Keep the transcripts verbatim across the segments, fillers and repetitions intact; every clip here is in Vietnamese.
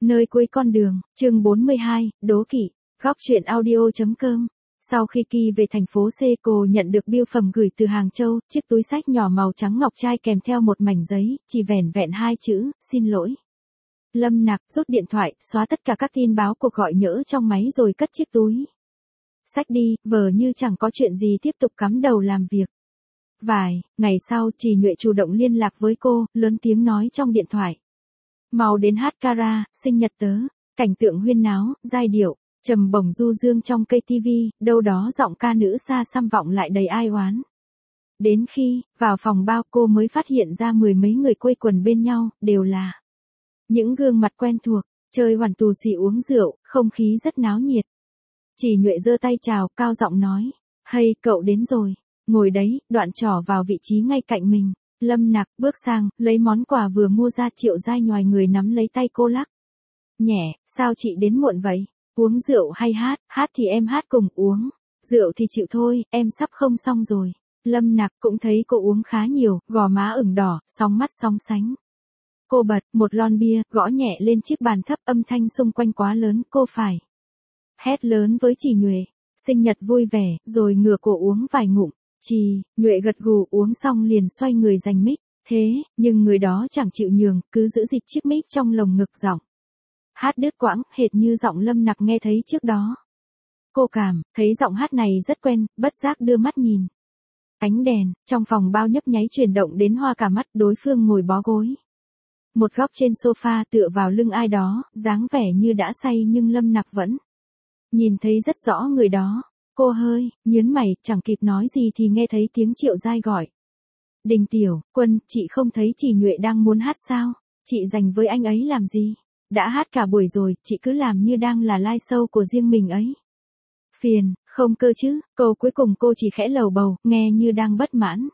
Nơi cuối con đường, chương bốn mươi hai, đố kỵ, góc truyện audio.com. Sau khi Kỳ về thành phố C, cô nhận được bưu phẩm gửi từ Hàng Châu, chiếc túi xách nhỏ màu trắng ngọc trai kèm theo một mảnh giấy, chỉ vẻn vẹn hai chữ, xin lỗi. Lâm Nặc rút điện thoại, xóa tất cả các tin báo cuộc gọi nhỡ trong máy rồi cất chiếc túi xách đi, vờ như chẳng có chuyện gì tiếp tục cắm đầu làm việc. Vài ngày sau, Trì Nhuệ chủ động liên lạc với cô, lớn tiếng nói trong điện thoại. Mau đến hát kara, sinh nhật tớ, cảnh tượng huyên náo, giai điệu, trầm bổng du dương trong cây tivi, đâu đó giọng ca nữ xa xăm vọng lại đầy ai oán. Đến khi, vào phòng bao cô mới phát hiện ra mười mấy người quây quần bên nhau, đều là những gương mặt quen thuộc, chơi hoàn tù xì uống rượu, không khí rất náo nhiệt. Trì Nhuệ giơ tay chào, cao giọng nói, hay cậu đến rồi, ngồi đấy, đoạn trỏ vào vị trí ngay cạnh mình. Lâm Nặc bước sang, lấy món quà vừa mua ra. Triệu Giai nhoài người nắm lấy tay cô lắc nhẹ, sao chị đến muộn vậy? Uống rượu hay hát? Hát thì em hát cùng uống, rượu thì chịu thôi, em sắp không xong rồi. Lâm Nặc cũng thấy cô uống khá nhiều, gò má ửng đỏ, sóng mắt sóng sánh. Cô bật một lon bia, gõ nhẹ lên chiếc bàn thấp, âm thanh xung quanh quá lớn, cô phải hét lớn với Trì Nhuệ, sinh nhật vui vẻ, rồi ngửa cổ uống vài ngụm. Trì Nhuệ gật gù, uống xong liền xoay người giành mic, thế nhưng người đó chẳng chịu nhường, cứ giữ dịch chiếc mic trong lồng ngực, giọng hát đứt quãng, hệt như giọng Lâm Nặc nghe thấy trước đó. Cô cảm thấy giọng hát này rất quen, bất giác đưa mắt nhìn. Ánh đèn trong phòng bao nhấp nháy chuyển động đến hoa cả mắt. Đối phương ngồi bó gối một góc trên sofa, tựa vào lưng ai đó, dáng vẻ như đã say, nhưng Lâm Nặc vẫn nhìn thấy rất rõ người đó. Cô hơi nhớn mày, chẳng kịp nói gì thì nghe thấy tiếng Triệu Giai gọi. Đình Tiểu Quân, chị không thấy Trì Nhuệ đang muốn hát sao? Chị dành với anh ấy làm gì? Đã hát cả buổi rồi, chị cứ làm như đang là live show của riêng mình ấy. Phiền, không cơ chứ? Câu cuối cùng cô chỉ khẽ lầu bầu, nghe như đang bất mãn.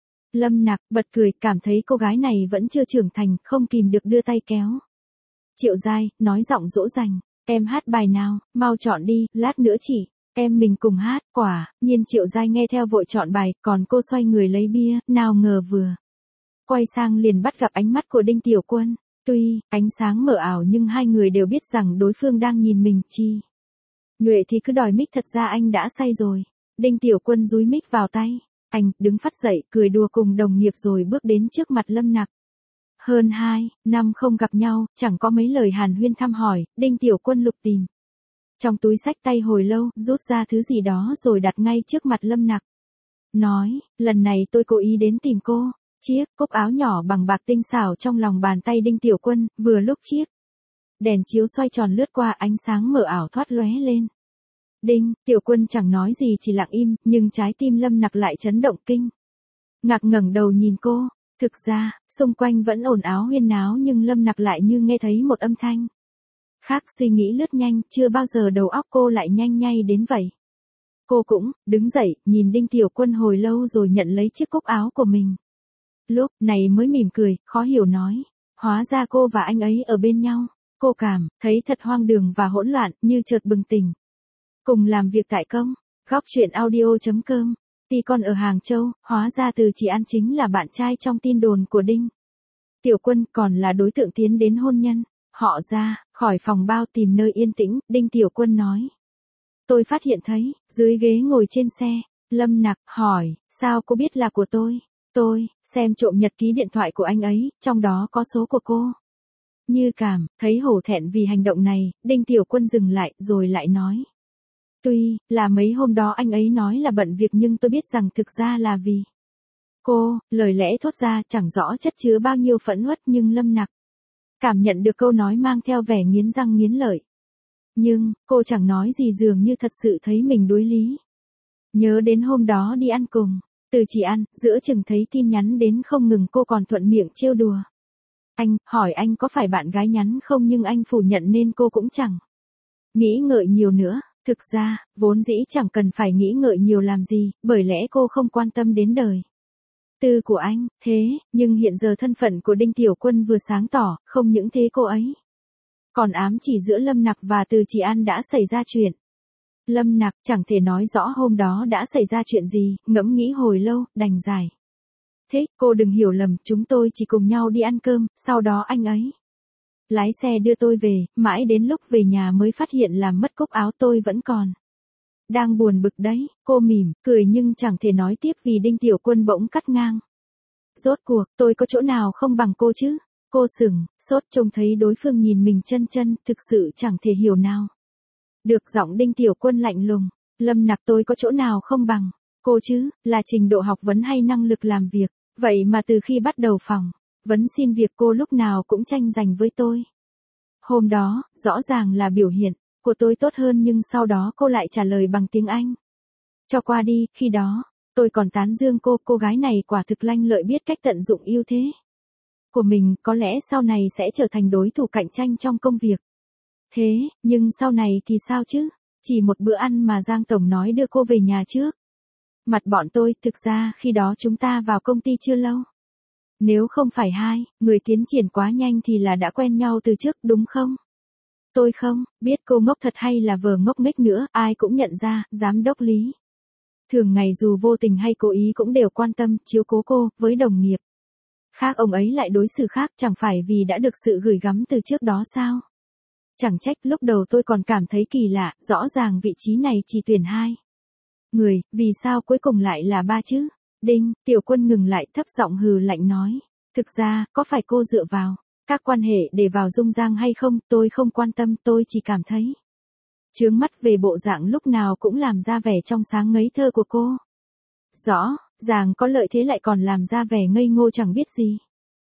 Lâm Nặc bật cười, cảm thấy cô gái này vẫn chưa trưởng thành, không kìm được đưa tay kéo Triệu Giai, nói giọng dỗ dành, em hát bài nào, mau chọn đi, lát nữa chị em mình cùng hát. Quả nhiên Triệu Giai nghe theo vội chọn bài, còn cô xoay người lấy bia, nào ngờ vừa quay sang liền bắt gặp ánh mắt của Đinh Tiểu Quân. Tuy ánh sáng mờ ảo nhưng hai người đều biết rằng đối phương đang nhìn mình. Trì Nhuệ thì cứ đòi mic, thật ra anh đã say rồi. Đinh Tiểu Quân dúi mic vào tay anh, đứng phắt dậy, cười đùa cùng đồng nghiệp rồi bước đến trước mặt Lâm Nặc. Hơn hai năm không gặp nhau, chẳng có mấy lời hàn huyên thăm hỏi. Đinh Tiểu Quân lục tìm trong túi xách tay hồi lâu, rút ra thứ gì đó rồi đặt ngay trước mặt Lâm Nặc. Nói, lần này tôi cố ý đến tìm cô. Chiếc cúc áo nhỏ bằng bạc tinh xảo trong lòng bàn tay Đinh Tiểu Quân, vừa lúc chiếc đèn chiếu xoay tròn lướt qua, ánh sáng mờ ảo thoát lóe lên. Đinh Tiểu Quân chẳng nói gì, chỉ lặng im, nhưng trái tim Lâm Nặc lại chấn động kinh ngạc, ngẩng đầu nhìn cô. Thực ra, xung quanh vẫn ồn ào huyên náo, nhưng Lâm Nặc lại như nghe thấy một âm thanh khác. Suy nghĩ lướt nhanh, chưa bao giờ đầu óc cô lại nhanh nhay đến vậy. Cô cũng đứng dậy, nhìn Đinh Tiểu Quân hồi lâu rồi nhận lấy chiếc cúc áo của mình. Lúc này mới mỉm cười, khó hiểu nói, hóa ra cô và anh ấy ở bên nhau. Cô cảm thấy thật hoang đường và hỗn loạn, như chợt bừng tỉnh. Cùng làm việc tại công, góc truyện audio.com. Ti con ở Hàng Châu, hóa ra Từ Chỉ An chính là bạn trai trong tin đồn của Đinh Tiểu Quân, còn là đối tượng tiến đến hôn nhân. Họ ra khỏi phòng bao tìm nơi yên tĩnh, Đinh Tiểu Quân nói, tôi phát hiện thấy dưới ghế ngồi trên xe. Lâm Nặc hỏi, sao cô biết là của tôi? Tôi xem trộm nhật ký điện thoại của anh ấy, trong đó có số của cô. Như cảm thấy hổ thẹn vì hành động này, Đinh Tiểu Quân dừng lại rồi lại nói, tuy là mấy hôm đó anh ấy nói là bận việc, nhưng tôi biết rằng thực ra là vì cô. Lời lẽ thốt ra chẳng rõ chất chứa bao nhiêu phẫn uất, nhưng Lâm Nặc cảm nhận được câu nói mang theo vẻ nghiến răng nghiến lợi. Nhưng cô chẳng nói gì, dường như thật sự thấy mình đối lý. Nhớ đến hôm đó đi ăn cùng Từ Chỉ An, giữa chừng thấy tin nhắn đến không ngừng, cô còn thuận miệng trêu đùa anh, hỏi anh có phải bạn gái nhắn không, nhưng anh phủ nhận nên cô cũng chẳng nghĩ ngợi nhiều nữa. Thực ra, vốn dĩ chẳng cần phải nghĩ ngợi nhiều làm gì, bởi lẽ cô không quan tâm đến đời tư của anh. Thế nhưng hiện giờ thân phận của Đinh Tiểu Quân vừa sáng tỏ, không những thế cô ấy còn ám chỉ giữa Lâm Nặc và Từ Chỉ An đã xảy ra chuyện. Lâm Nặc chẳng thể nói rõ hôm đó đã xảy ra chuyện gì, ngẫm nghĩ hồi lâu, đành giải thích, cô đừng hiểu lầm, chúng tôi chỉ cùng nhau đi ăn cơm, sau đó anh ấy lái xe đưa tôi về, mãi đến lúc về nhà mới phát hiện là mất cúc áo tôi vẫn còn. Đang buồn bực đấy, cô mỉm, cười nhưng chẳng thể nói tiếp vì Đinh Tiểu Quân bỗng cắt ngang. Rốt cuộc, tôi có chỗ nào không bằng cô chứ? Cô sững, sốt trông thấy đối phương nhìn mình chân chân, thực sự chẳng thể hiểu nào. Được giọng Đinh Tiểu Quân lạnh lùng, Lâm Nặc tôi có chỗ nào không bằng cô chứ, là trình độ học vấn hay năng lực làm việc, vậy mà từ khi bắt đầu phỏng vấn xin việc cô lúc nào cũng tranh giành với tôi. Hôm đó, rõ ràng là biểu hiện của tôi tốt hơn nhưng sau đó cô lại trả lời bằng tiếng Anh. Cho qua đi, khi đó, tôi còn tán dương cô, cô gái này quả thực lanh lợi biết cách tận dụng ưu thế của mình, có lẽ sau này sẽ trở thành đối thủ cạnh tranh trong công việc. Thế, nhưng sau này thì sao chứ? Chỉ một bữa ăn mà Giang Tổng nói đưa cô về nhà trước. Mặt bọn tôi, thực ra khi đó chúng ta vào công ty chưa lâu. Nếu không phải hai người tiến triển quá nhanh thì là đã quen nhau từ trước đúng không? Tôi không biết cô ngốc thật hay là vờ ngốc nghếch nữa, ai cũng nhận ra, giám đốc Lý. Thường ngày dù vô tình hay cố ý cũng đều quan tâm, chiếu cố cô, với đồng nghiệp. Khác ông ấy lại đối xử khác, chẳng phải vì đã được sự gửi gắm từ trước đó sao? Chẳng trách lúc đầu tôi còn cảm thấy kỳ lạ, rõ ràng vị trí này chỉ tuyển hai người, vì sao cuối cùng lại là ba chứ? Đinh, Tiểu Quân ngừng lại thấp giọng hừ lạnh nói. Thực ra, có phải cô dựa vào các quan hệ để vào dung Giang hay không, tôi không quan tâm, tôi chỉ cảm thấy chướng mắt về bộ dạng lúc nào cũng làm ra vẻ trong sáng ngây thơ của cô. Rõ ràng có lợi thế lại còn làm ra vẻ ngây ngô chẳng biết gì.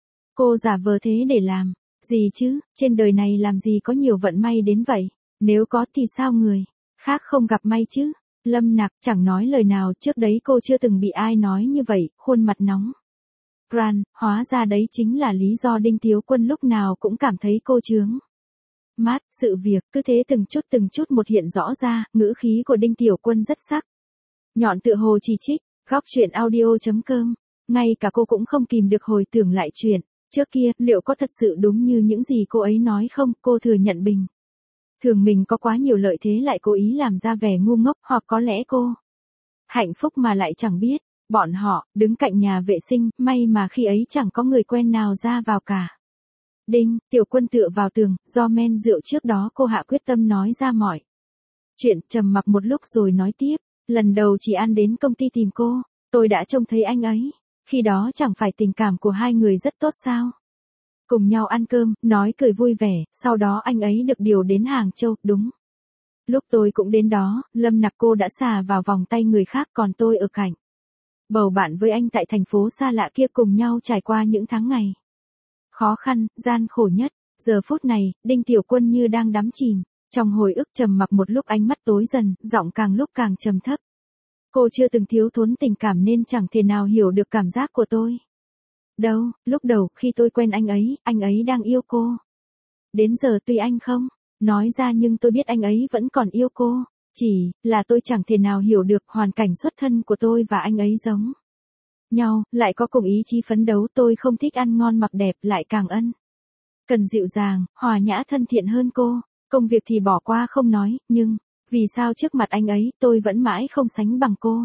Cô giả vờ thế để làm gì chứ, trên đời này làm gì có nhiều vận may đến vậy, nếu có thì sao người khác không gặp may chứ? Lâm Nặc chẳng nói lời nào, trước đấy cô chưa từng bị ai nói như vậy, khuôn mặt nóng. Gran, hóa ra đấy chính là lý do Đinh Tiểu Quân lúc nào cũng cảm thấy cô chướng mát, sự việc cứ thế từng chút từng chút một hiện rõ ra, ngữ khí của Đinh Tiểu Quân rất sắc nhọn tựa hồ chỉ trích. Góc truyện audio chấm com, ngay cả cô cũng không kìm được hồi tưởng lại chuyện trước kia, liệu có thật sự đúng như những gì cô ấy nói không? Cô thừa nhận bình thường mình có quá nhiều lợi thế lại cố ý làm ra vẻ ngu ngốc, hoặc có lẽ cô hạnh phúc mà lại chẳng biết. Bọn họ đứng cạnh nhà vệ sinh, may mà khi ấy chẳng có người quen nào ra vào cả. Đinh, Tiểu Quân tựa vào tường, do men rượu trước đó cô hạ quyết tâm nói ra mọi chuyện, trầm mặc một lúc rồi nói tiếp. Lần đầu chị An đến công ty tìm cô, tôi đã trông thấy anh ấy. Khi đó chẳng phải tình cảm của hai người rất tốt sao? Cùng nhau ăn cơm, nói cười vui vẻ, sau đó anh ấy được điều đến Hàng Châu, đúng. Lúc tôi cũng đến đó, Lâm Nặc cô đã xà vào vòng tay người khác còn tôi ở cạnh. Bầu bạn với anh tại thành phố xa lạ kia cùng nhau trải qua những tháng ngày khó khăn, gian khổ nhất. Giờ phút này, Đinh Tiểu Quân như đang đắm chìm trong hồi ức, trầm mặc một lúc ánh mắt tối dần, giọng càng lúc càng trầm thấp. Cô chưa từng thiếu thốn tình cảm nên chẳng thể nào hiểu được cảm giác của tôi. Đâu, lúc đầu khi tôi quen anh ấy, anh ấy đang yêu cô. Đến giờ tuy anh không nói ra nhưng tôi biết anh ấy vẫn còn yêu cô. Chỉ là tôi chẳng thể nào hiểu được hoàn cảnh xuất thân của tôi và anh ấy giống nhau, lại có cùng ý chí phấn đấu. Tôi không thích ăn ngon mặc đẹp, lại càng ân cần dịu dàng, hòa nhã thân thiện hơn cô. Công việc thì bỏ qua không nói, nhưng vì sao trước mặt anh ấy tôi vẫn mãi không sánh bằng cô?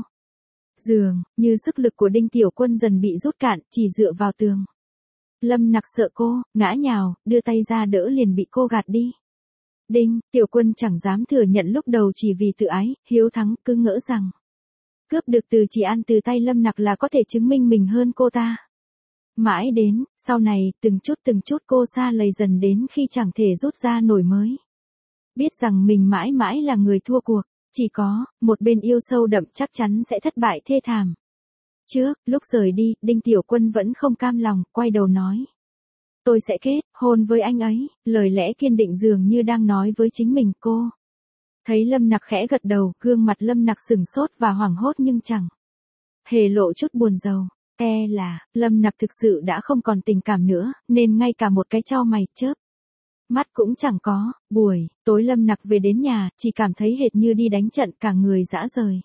Dường như sức lực của Đinh Tiểu Quân dần bị rút cạn, chỉ dựa vào tường. Lâm Nặc sợ cô ngã nhào, đưa tay ra đỡ liền bị cô gạt đi. Đinh Tiểu Quân chẳng dám thừa nhận lúc đầu chỉ vì tự ái, hiếu thắng, cứ ngỡ rằng cướp được từ chị An từ tay Lâm Nặc là có thể chứng minh mình hơn cô ta. Mãi đến sau này, từng chút từng chút cô xa lầy dần đến khi chẳng thể rút ra nổi mới biết rằng mình mãi mãi là người thua cuộc. Chỉ có một bên yêu sâu đậm chắc chắn sẽ thất bại thê thảm. Trước lúc rời đi, Đinh Tiểu Quân vẫn không cam lòng, quay đầu nói. Tôi sẽ kết hôn với anh ấy. Lời lẽ kiên định dường như đang nói với chính mình. Cô thấy Lâm Nặc khẽ gật đầu, gương mặt Lâm Nặc sửng sốt và hoảng hốt nhưng chẳng hề lộ chút buồn rầu. E là Lâm Nặc thực sự đã không còn tình cảm nữa, nên ngay cả một cái chau mày chớp mắt cũng chẳng có. Buổi tối Lâm Nặc về đến nhà, chỉ cảm thấy hệt như đi đánh trận, cả người rã rời.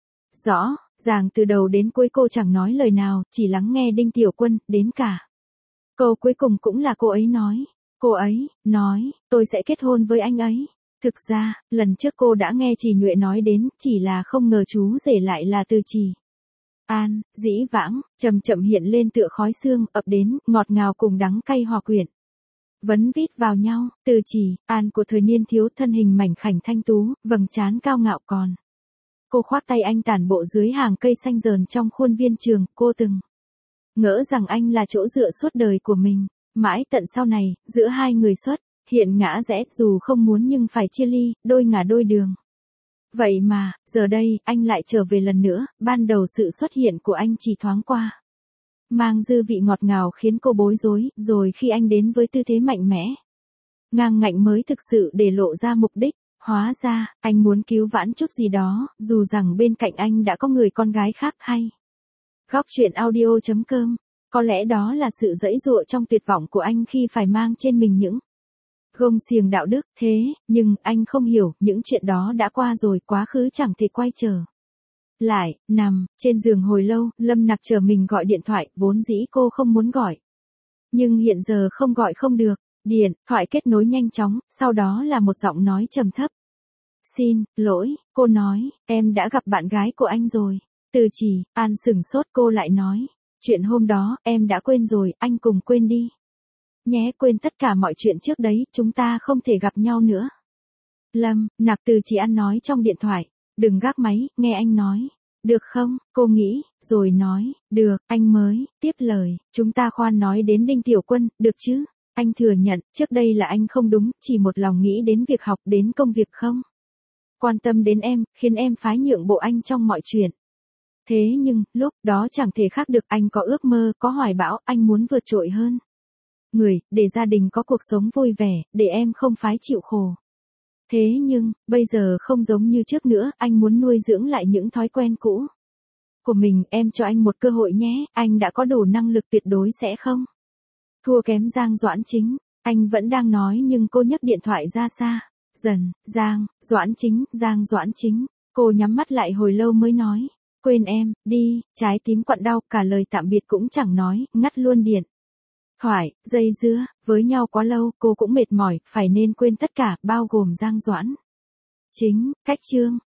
Rõ ràng từ đầu đến cuối cô chẳng nói lời nào, chỉ lắng nghe Đinh Tiểu Quân, đến cả câu cuối cùng cũng là cô ấy nói. Cô ấy nói, tôi sẽ kết hôn với anh ấy. Thực ra, lần trước cô đã nghe chị Nhuệ nói đến, chỉ là không ngờ chú rể lại là từ chị An. Dĩ vãng, chậm chậm hiện lên tựa khói sương, ập đến, ngọt ngào cùng đắng cay hòa quyện. vấn vít vào nhau, Từ Chỉ, An của thời niên thiếu, thân hình mảnh khảnh thanh tú, vầng trán cao ngạo còn. Cô khoác tay anh tản bộ dưới hàng cây xanh rờn trong khuôn viên trường, cô từng ngỡ rằng anh là chỗ dựa suốt đời của mình. Mãi tận sau này, giữa hai người xuất hiện ngã rẽ, dù không muốn nhưng phải chia ly, đôi ngả đôi đường. Vậy mà, giờ đây, anh lại trở về lần nữa, ban đầu sự xuất hiện của anh chỉ thoáng qua. Mang dư vị ngọt ngào khiến cô bối rối, rồi khi anh đến với tư thế mạnh mẽ, ngang ngạnh mới thực sự để lộ ra mục đích. Hóa ra, anh muốn cứu vãn chút gì đó, dù rằng bên cạnh anh đã có người con gái khác hay. Góc chuyện audio chấm com. Có lẽ đó là sự giãy giụa trong tuyệt vọng của anh khi phải mang trên mình những gông xiềng đạo đức, thế, nhưng anh không hiểu, những chuyện đó đã qua rồi, quá khứ chẳng thể quay trở lại. Nằm trên giường hồi lâu, Lâm Nặc chờ mình gọi điện thoại, vốn dĩ cô không muốn gọi. Nhưng hiện giờ không gọi không được. Điện thoại kết nối nhanh chóng, sau đó là một giọng nói trầm thấp. Xin lỗi, cô nói, em đã gặp bạn gái của anh rồi. Từ Chỉ, An sửng sốt, cô lại nói. Chuyện hôm đó, em đã quên rồi, anh cùng quên đi. Nhé, quên tất cả mọi chuyện trước đấy, chúng ta không thể gặp nhau nữa. Lâm Nặc, Từ Chỉ An nói trong điện thoại. Đừng gác máy, nghe anh nói. Được không, cô nghĩ, rồi nói, được, anh mới tiếp lời. Chúng ta khoan nói đến Đinh Tiểu Quân, được chứ? Anh thừa nhận, trước đây là anh không đúng, chỉ một lòng nghĩ đến việc học, đến công việc không quan tâm đến em, khiến em phái nhượng bộ anh trong mọi chuyện. Thế nhưng, lúc đó chẳng thể khác được, anh có ước mơ, có hoài bão, anh muốn vượt trội hơn người, để gia đình có cuộc sống vui vẻ, để em không phái chịu khổ. Thế nhưng, bây giờ không giống như trước nữa, anh muốn nuôi dưỡng lại những thói quen cũ của mình, em cho anh một cơ hội nhé, anh đã có đủ năng lực, tuyệt đối sẽ không thua kém Giang Doãn Chính. Anh vẫn đang nói nhưng cô nhấc điện thoại ra xa dần. Giang Doãn Chính, Giang Doãn Chính. Cô nhắm mắt lại hồi lâu mới nói. Quên em, đi, trái tim quặn đau, cả lời tạm biệt cũng chẳng nói, ngắt luôn điện thoại. Dây dưa với nhau quá lâu, cô cũng mệt mỏi, phải nên quên tất cả, bao gồm Giang Doãn Chính. Cách chương